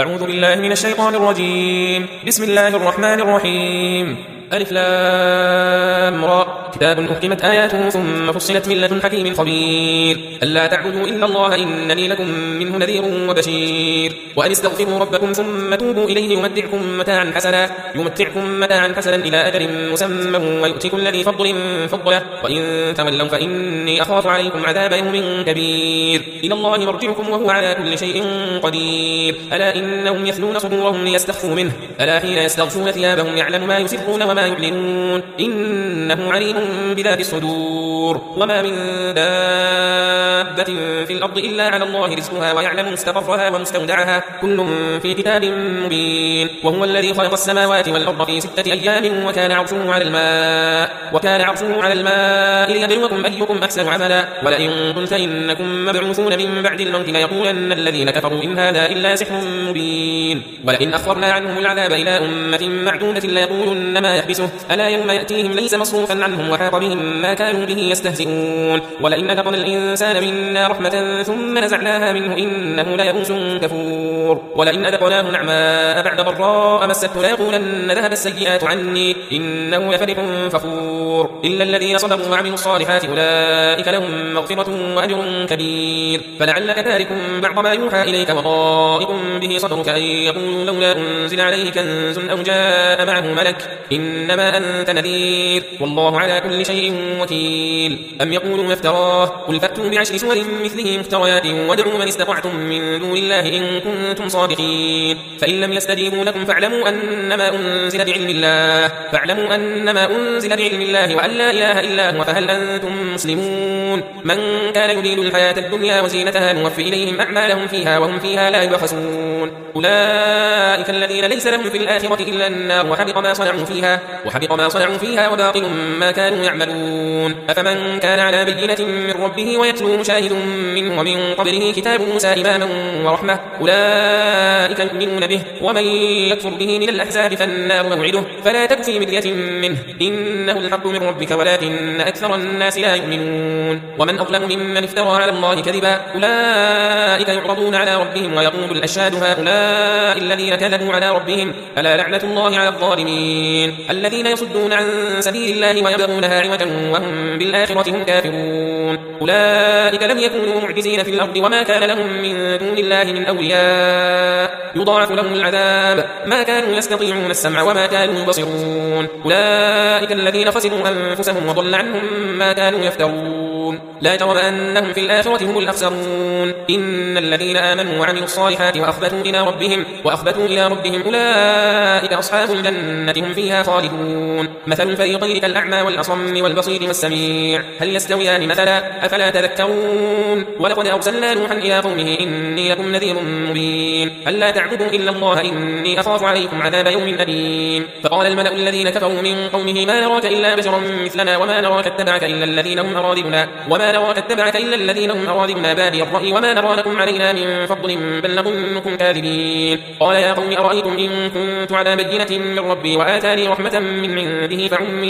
أعوذ بالله من الشيطان الرجيم. بسم الله الرحمن الرحيم. ألف لام را. كتاب أحكمت آياته ثم فصلت من لدن حكيم خبير. ألا تعبدوا إلا الله إنني لكم منه نذير وبشير. وأن استغفروا ربكم ثم توبوا إليه يمتعكم متاعا حسنا إلى أجل مسمى ويؤتي كل ذي فضل فضله وإن تولوا فإني أخاف عليكم عذاب يوم كبير. إلى الله مرجعكم وهو على كل شيء قدير. ألا إنهم يثنون صدورهم ليستخفوا منه ألا حين يستغشون ثيابهم يعلم ما يسرون وما يعلنون إنه عليم بذات الصدور. وما من دابة في الأرض إلا على الله رزقها ويعلم مستقرها ومستودعها كل في كتاب مبين. وهو الذي خلق السماوات والأرض في 6 أيام وكان عرشه على الماء ليبلوكم أيكم أحسن عملا. ولئن قلت إنكم مبعوثون من بعد الموت ليقولن الذين كفروا إن هذا إلا سحر مبين. ولئن أخرنا عنهم العذاب إلى أمة معدودة ليقولن ما يحبسه ألا يوم يأتيهم ليس مصروفا عنهم وحاق بهم ما كانوا به يستهزئون. ولئن أذقنا الإنسان منا رحمة ثم نزعناها منه إنه ليئوس كفور. ولئن أذقناه نعماء بعد ضراء مسته ليقولن ذهب السيئات عني إنه لفرح فخور. إلا الذين صبروا وعملوا الصالحات أولئك لهم مغفرة وأجر كبير. فلعلك تارك بعض ما يوحى إليك وضائق به صدرك أن يقولوا لولا أنزل عليه كنز أو جاء معه ملك إنما أنت نذير والله على كل شيء وكيل. أم يقولون افتراه قل فأتوا بعشر سور مثله مفتريات وادعوا من استطعتم من دون الله إن كنتم صادقين. فإن لم يستجيبوا لكم فاعلموا أنما أنزل بعلم الله وأن لا إله إلا هو فهل أنتم مسلمون. من كان يريد الحياة الدنيا وزينتها نوفي إليهم أعمالهم فيها وهم فيها لا يبخسون. أولئك الذين ليس لهم في الآخرة إلا النار وحبط ما صنعوا فيها وباطل ما كانوا يعملون. أفمن كان على بينة من ربه ويتلو شاهد منه ومن قبله كتاب موسى إماما ورحمة أولئك يؤمنون به ومن يكفر به من الأحزاب فالنار موعده فلا تك في مرية منه إنه الحق من ربك ولكن أكثر الناس لا يؤمنون. ومن أظلم ممن افترى على الله كذبا أولئك يعرضون على ربهم ويقول الأشهاد هؤلاء الذين كذبوا على ربهم ألا لعنة الله على الظالمين الذين يصدون عن سبيل الله ويبغونها عوجا وهم بالآخرة هم كافرون. أولئك لم يكونوا معجزين في الأرض وما كان لهم من دون الله من أولياء يضاعف لهم العذاب ما كانوا يستطيعون السمع وما كانوا يبصرون. أولئك الذين خسروا أنفسهم وضل عنهم ما كانوا يفترون. لا جرم أنهم في الآخرة هم الأخسرون. إن الذين آمنوا وعملوا الصالحات وأخبتوا إلى ربهم أولئك أصحاب الجنة هم فيها خالدون. مثل الفريقين كالأعمى والأصم والبصير والسميع هل يستويان مثلا أفلا تذكرون. ولقد أرسلنا نوحا إلى قومه إني لكم نذير مبين ألا تعبدوا إلا الله إني أخاف عليكم عذاب يوم أليم. فقال الملأ الذين كفروا من قومه ما نراك إلا بشرا مثلنا وما نراك اتبعك إلا الذين هم أراذلنا بادي الرأي وما نرى لكم علينا من فضل بل نظنكم كاذبين. قال يا قوم أرأيتم إن كنت على بينة من ربي وآتاني رحمة من عنده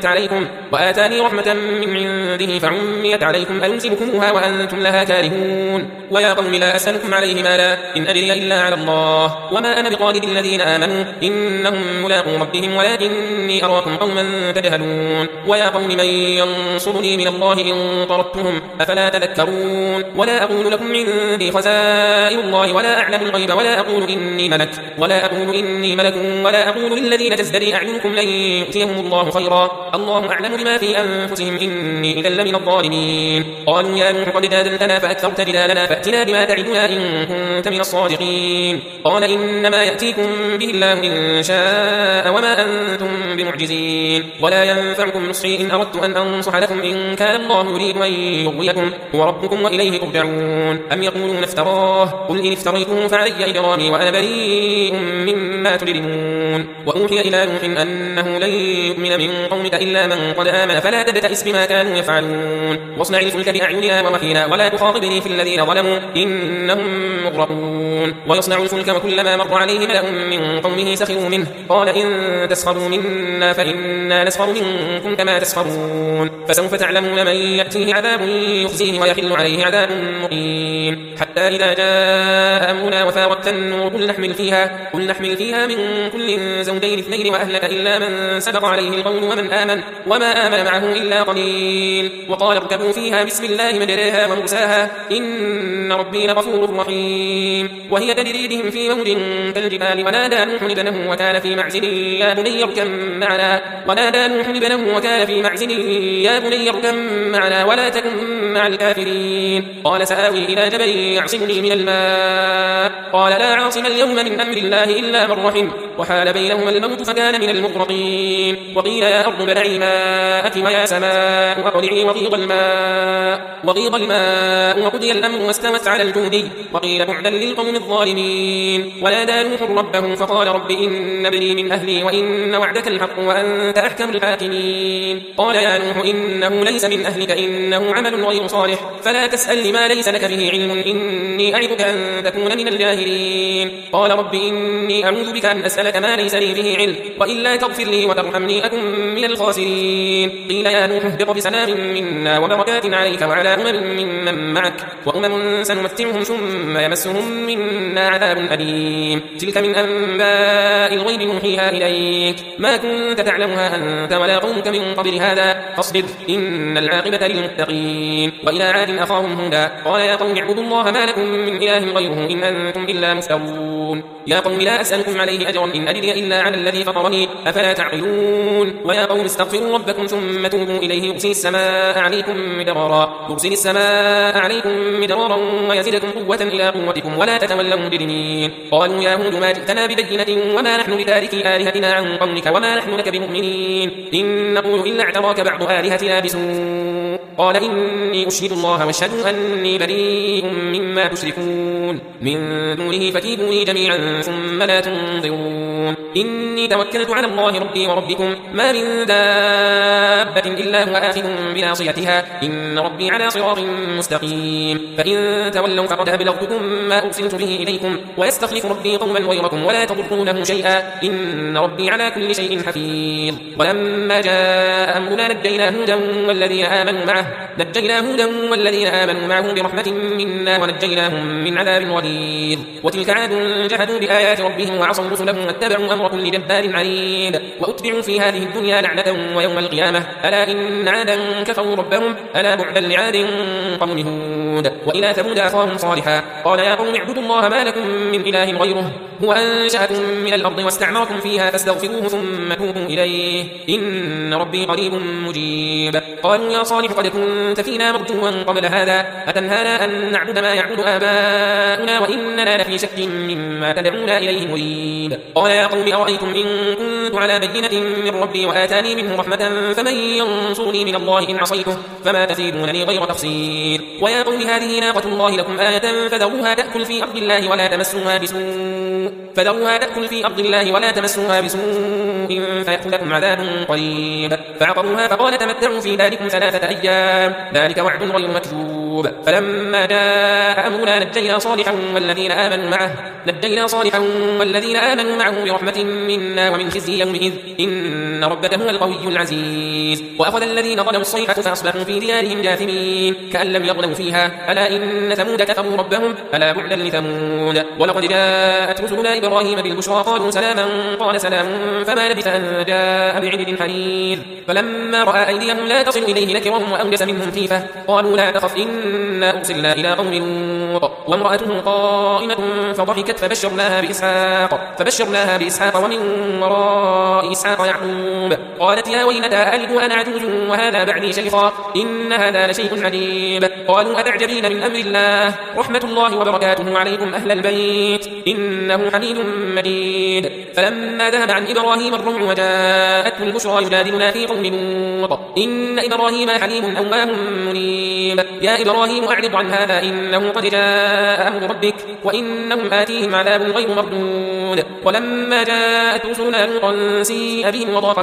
فعميت عليكم ألزمكموها وأنتم لها كارهون. ويا قوم لا أسألكم عليه مالا إن أجري إلا على الله وما أنا بطارد الذين آمنوا إنهم ملاقو ربهم ولكني أراكم قوما تجهلون. ويا قوم من ينصرني من الله إن طردتهم أفلا تذكرون. ولا أقول لكم عندي خزائن الله ولا أعلم الغيب ولا أقول إني ملك ولا أقول للذين تزدري أعينكم لن يؤتيهم الله خيرا الله أعلم بما في أنفسهم إني إذا لمن الظالمين. قالوا يا نوح قد جادلتنا فأكثرت جدالنا فأتنا بما تعدنا إن كنت من الصادقين. قال إنما يأتيكم به الله إن شاء وما أنتم بمعجزين ولا ينفعكم نصحي إن أردت أن أنصح لكم إن كان الله يريد أن يغويكم هو ربكم وإليه ترجعون. أم يقولون افتراه قل إن افتريته فعلي إجرامي وأنا بريء مما تجرمون. وأوحي إلى نوح أنه لن يؤمن من قومك إلا من قد آمن فلا تبتئس بما كانوا يفعلون. واصنع الفلك بأعيننا ووحينا ولا تخاطبني في الذين ظلموا إنهم مغرقون. ويصنع الفلك وكلما مر عليه ملأ من قومه سخروا منه قال إن تسخروا منا فإنا نسخر منكم كما تسخرون. فسوف تعلمون من يأتيه عذاب عذاب يخزيه ويحل عليه عذاب مقيم. حتى إذا جاء أمرنا وفارت النور قل نحمل فيها من كل زوجين اثنين وأهلك إلا من سبق عليه القول وما آمن معه إلا قليل. وقال اركبوا فيها بسم الله مجريها ومرساها إن ربي لغفور رحيم. وهي تجري بهم في موج كالجبال ونادى نوح ابنه وكان في معزل يا بني اركب معنا ولا تكن مع الكافرين. قال سآوي إلى جبل يعصمني من الماء قال لا عاصم اليوم من أمر الله إلا من رحم وحال بينهما الموت فكان من المغرقين. وقيل يا أرض ابلعي ماءك ويا سماء أقلعي وغيض الماء وقضي الأمر واستوت على الجودي. وقيل بعدا للقوم الظالمين. ونادى نوح ربه فقال رب إن ابني من أهلي وإن وعدك الحق وأنت أحكم الحاكمين. قال يا نوح إنه ليس من أهلك إنه عمل غير صالح فلا تسأل ما ليس لك به علم إني أعظك أن تكون من الجاهلين. قال رب إني أعوذ بك أن أسألك ما ليس لي به علم وإلا تغفر لي وترحمني أكن من الخاسرين. قيل يا نوح اهبط بسلام منا وبركات عليك وعلى ممن معك وأمم سنمتعهم ثم يمسهم منا عذاب أليم. تلك من أنباء الغيب نوحيها إليك ما كنت تعلمها أنت ولا قومك من قبل هذا فاصبر إن العاقبة للمتقين. وإلى عاد أخاهم هودا قال يا قوم اعبدوا الله ما لكم من إله غيره إن أنتم إلا مفترون. يا قوم لا أسألكم عليه أجرا إن أجري إلا على الذي فطرني أفلا تعقلون. ويا قوم استغفروا ربكم ثم توبوا إليه يرسل السماء عليكم مدرارا ويزدكم قوة إلى قوتكم ولا تتولوا مجرمين. قالوا يا هود ما جئتنا ببينة وما نحن بتاركي آلهتنا عن قولك وما نحن لك بمؤمنين إن نقول إلا اعتراك بعض آلهتنا بسوء. قال إني أشهد الله واشهدوا أني بريء مما تشركون من دونه فكيدوني جميعا ثم لا تنظرون. إني توكلت على الله ربي وربكم ما من دابة إلا هو آخذ بناصيتها إن ربي على صراط مستقيم. فإن تولوا فقد أبلغتكم ما أرسلت به إليكم ويستخلف ربي قوما غيركم ولا تضرونه شيئا إن ربي على كل شيء حفيظ. ولما جاء أمرنا نجينا هودا والذين آمنوا معه برحمة منا ونجيناهم من عذاب غليظ. وتلك عاد جحدوا بآيات ربهم وعصوا رسله واتبعوا أمر كل جبار عنيد وأتبعوا في هذه الدنيا لعنة ويوم القيامة ألا إن عادا كفروا ربهم ألا بعدا لعاد قوم هود. وإلى ثمود أخاهم صالحا قال يا قوم اعبدوا الله ما لكم من إله غيره هو أنشأكم من الأرض واستعمركم فيها فاستغفروه ثم توبوا إليه إن ربي قريب مجيب. قالوا يا صالح قد كنت فينا مرجوا قبل هذا أتنهانا أن نعبد ما يعبد آباؤنا وإننا لفي شك مما تدعونا إليه مريب. قال يا قوم أرأيتم إن كنت على بينة من ربي وآتاني منه رحمة فمن ينصرني من الله إن عصيته فما تزيدونني غير تخسير. ويا قوم هذه ناقة الله لكم آية فذروها تأكل في أرض الله ولا تمسوها بسوء فيأخذكم عذاب قريب. فعقروها فقال تمتعوا في داركم 3 أيام ذلك وعد غير مكذوب. فلما جاء أمرنا نجينا صالحا والذين آمنوا معه برحمة منا ومن خزي يومئذ إن ربك هو القوي العزيز. وأخذ الذين ظلموا الصيحة فأصبحوا في ديارهم جاثمين كأن لم يغنوا فيها ألا إن ثمود كفروا ربهم ألا بعدا لثمود. ولقد جاءت رسلنا إبراهيم بالبشرى قالوا سلاما قال سلام فما لبث أن جاء بعجل حنيذ. فلما رأى أيديهم لا تصل إليه نكرهم وأوجس منهم خيفة قالوا لا تخف إنا أرسلنا إلى قوم لوط وامرأته قائمة فضحكت فبشرناها بإسحاق ومن وراء إسحاق يعقوب. قالت يا ويلتى ألد وأنا عجوز وهذا بعدي شيخا إن هذا لشيء عجيب. قالوا أتعجبين من أمر الله رحمة الله وبركاته عليكم أهل البيت إنه حميد مجيد. فلما ذهب عن إبراهيم الروع وجاءته البشرى يجادلنا في قوم لوط إن إبراهيم حليم أواه منيب. يا إبراهيم أعرض عن هذا إنه قد جاء أمر ربك وإنهم آتيهم عذاب غير مردود. ولما جاءت رسلنا لوطا سيء بهم وضاق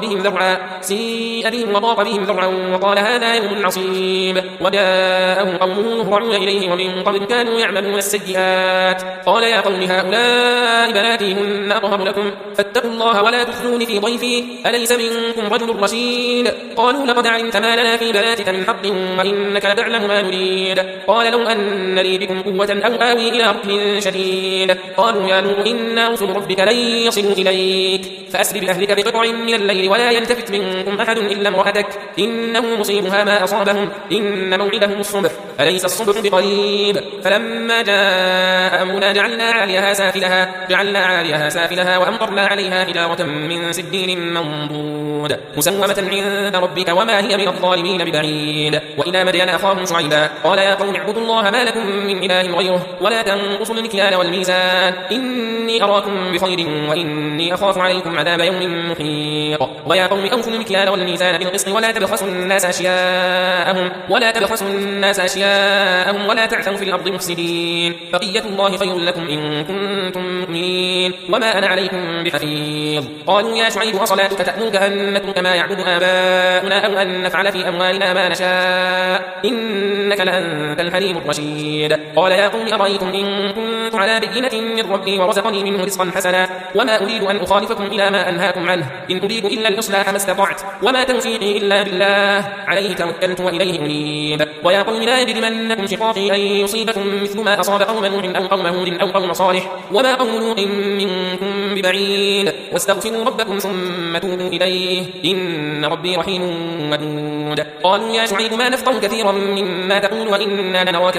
بهم ذرعا وقال هذا يوم عصيب. وجاءه قومه يهرعون إليه ومن قبل كانوا يعملون السيئات قال يا قوم هؤلاء هؤلاء بناتي هن أطهر لكم فاتقوا الله ولا تخزون في ضيفي أليس منكم رجل رشيد قالوا لقد علمت ما لنا في بناتك من حق وإنك لتعلم ما نريد قال لو أن لي بكم قوة أو آوي إلى ركن شديد قالوا يا نور إنا رسل ربك لن يصلوا إليك فأسر بأهلك بقطع من الليل ولا يلتفت منكم أحد إلا امرأتك إنه مصيبها ما أصابهم إن موعدهم الصبح أليس الصبح بقريب فلما جاء أمرنا جعلنا عاليها سافلها وأمطرنا عليها حجارة من سجيل منضود مسومة عند ربك وما هي من الظالمين ببعيد وإلى مدين أخاهم شعيبا قال يا قوم اعبدوا الله ما لكم من إله غيره ولا تنقصوا المكيال والميزان إني أراكم بخير وإني أخاف عليكم عذاب يوم محيط ويا قوم أوفوا المكيال والميزان بالقسط ولا تبخسوا الناس أشياءهم ولا تعثوا في الأرض مفسدين بقية الله خير لكم إن كنتم مؤمنين وما أنا عليكم بحفيظ قالوا يا شعيب أصلاتك تأمرك أن نترك ما يعبد آباؤنا أو أن نفعل في أموالنا ما نشاء إنك لأنت الحليم الرشيد قال يا قوم أرأيتم إن كنت على بينة من ربي ورزقني منه رزقا حسنا وما أريد أن أخالفكم إلى ما أنهاكم عنه إن أريد إلا الإصلاح ما استطعت وما توفيقي إلا بالله عليه توكلت وإليه أنيب ويا قوم لا يجرمنكم شقاقي أن يصيبكم مثل ما أصاب قوم نوح أو قوم هود أو قوم صالح وما قوم لوط منكم ببعيد واستغفروا ربكم ثم توبوا إليه إن ربي رحيم ودود قالوا يا شعيب ما نفقه كثيرا مما تقول وإنا لنراك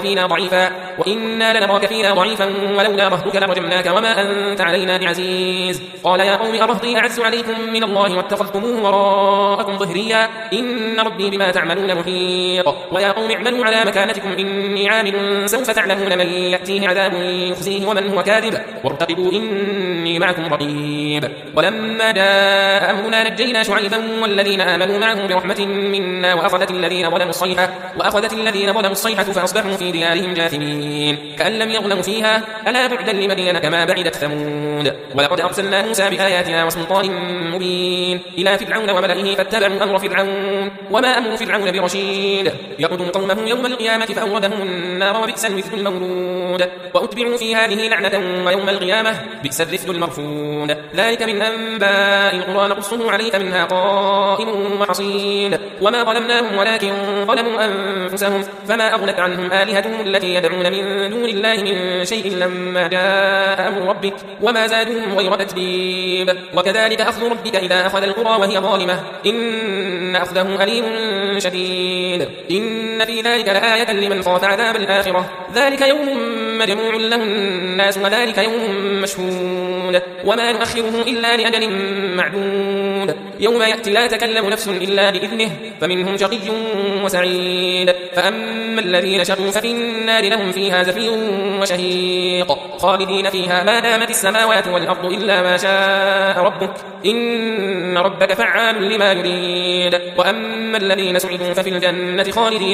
فينا ضعيفا ولولا رهتك لرجمناك وما أنت علينا بعزيز قال يا قوم أرهطي أعز عليكم من الله واتخذتموه وراءكم ظهريا إن ربي بما تعملون محيط ويا قوم اعملوا على مكانتكم إني عامل سوف تعلمون من يأتيه عذاب يخزيه ومن هو كاذب وارتقبوا إني معكم رقيب ولما جاء أمرنا نجينا شعيبا والذين آمنوا معه برحمة منا وأخذت الذين ظلموا الصيحة فأصبحوا في ديارهم جاثمين كأن لم يغنوا فيها ألا بعدا لمدين كما بعدت ثمود ولقد أرسلنا موسى بآياتنا وسلطان مبين إلى فرعون وملئه فاتبعوا أمر فرعون وما أمر فرعون برشيد يقدم قومه يوم القيامة فأوردهم النار وبئس الوزر المورود وأتبعوا في هذه لعنة ويوم القيامة بئس الرفد المرفود ذلك من أنباء القرى نقصه عليك منها قائم وحصيد وما ظلمناهم ولكن ظلموا أنفسهم فما أغنت عنهم آلهتهم التي يدعون من دون الله من شيء لما جاء أمر ربك وما زادوهم غير تتبيب وكذلك أخذ ربك إذا أخذ القرى وهي ظالمة إن أخذه أليم شديد إن في ذلك لآية لمن خاف عذاب الآخرة ذلك يوم مجموع له الناس وذلك يوم مشهود وما نؤخره إلا لأجل معدود يوم يأتي لا تكلم نفس إلا بإذنه فمنهم شقي وسعيد فأما الذين شقوا ففي النار لهم فيها زفير وشهيق خالدين فيها ما دامت السماوات والأرض إلا ما شاء ربك إن ربك فعال لما يريد وأما الذين سعدوا ففي الجنة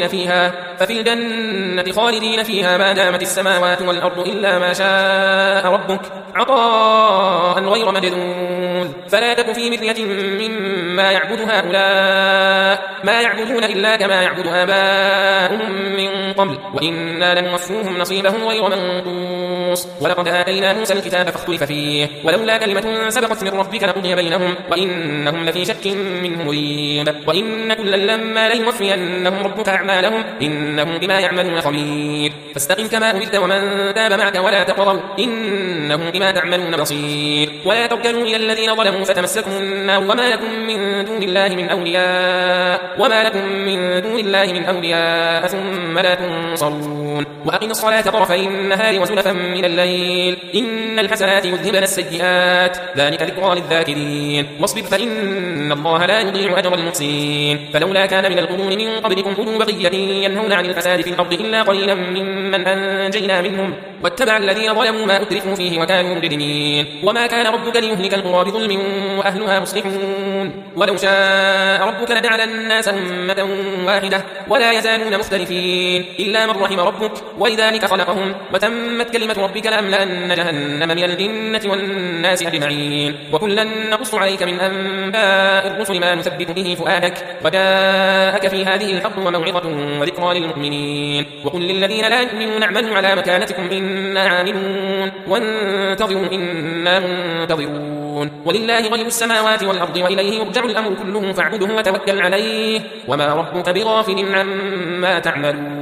خالدين فيها ما دامت السماوات والأرض إلا ما شاء ربك عطاء غير مجذوذ فلا تك في مرية مما يعبد هؤلاء ما يعبدون إلا كما يعبد آباؤهم من قبل وإنا لنوفوهم نصيبهم غير منقوص ولقد آتينا موسى الكتاب فاختلف فيه ولولا كلمة سبقت من ربك لقضي بينهم وإنهم لفي شك منه مريب وإن كلا لما ليوفينهم ربك أعمالهم إنه بما يعملون خبير فاستقم كما أمرت ومن تاب معك ولا تطغوا إنه بما تعملون بصير ولا تركنوا إلى الذين ظلموا فتمسكم النار وما لكم من دون الله من أولياء ثم لا تنصرون وأقم الصلاة طرفي النهار وزلفا من الليل إن الحسنات يذهبن السيئات ذلك ذكرى للذاكرين واصبر فإن الله لا يضيع أجر المحسنين فلولا كان من القرون من قبلكم أولو بقية ينهون عن الفساد في الأرض إلا قليلا ممن أنجينا منهم واتبع الذين ظلموا ما أترفوا فيه وكانوا مجرمين وما كان ربك ليهلك القرى بظلم وأهلها مصلحون ولو شاء ربك لجعل الناس أمة واحدة ولا يزالون يكادون مختلفين إلا من رحم ربك ولذلك خلقهم وتمت كلمة ربك لأملأن جهنم من الجنة والناس أجمعين وكلا نقص عليك من أنباء الرسل ما نثبت به فؤادك وجاءك في هذه الحق وموعظة وذكرى للمؤمنين وقل للذين لا يؤمنون اعملوا على مكانتكم إنا عاملون وانتظروا إنا منتظرون ولله غيب السماوات والأرض وإليه يرجع الأمر كله فاعبده وتوكل عليه وما ربك بغافل عما تعملون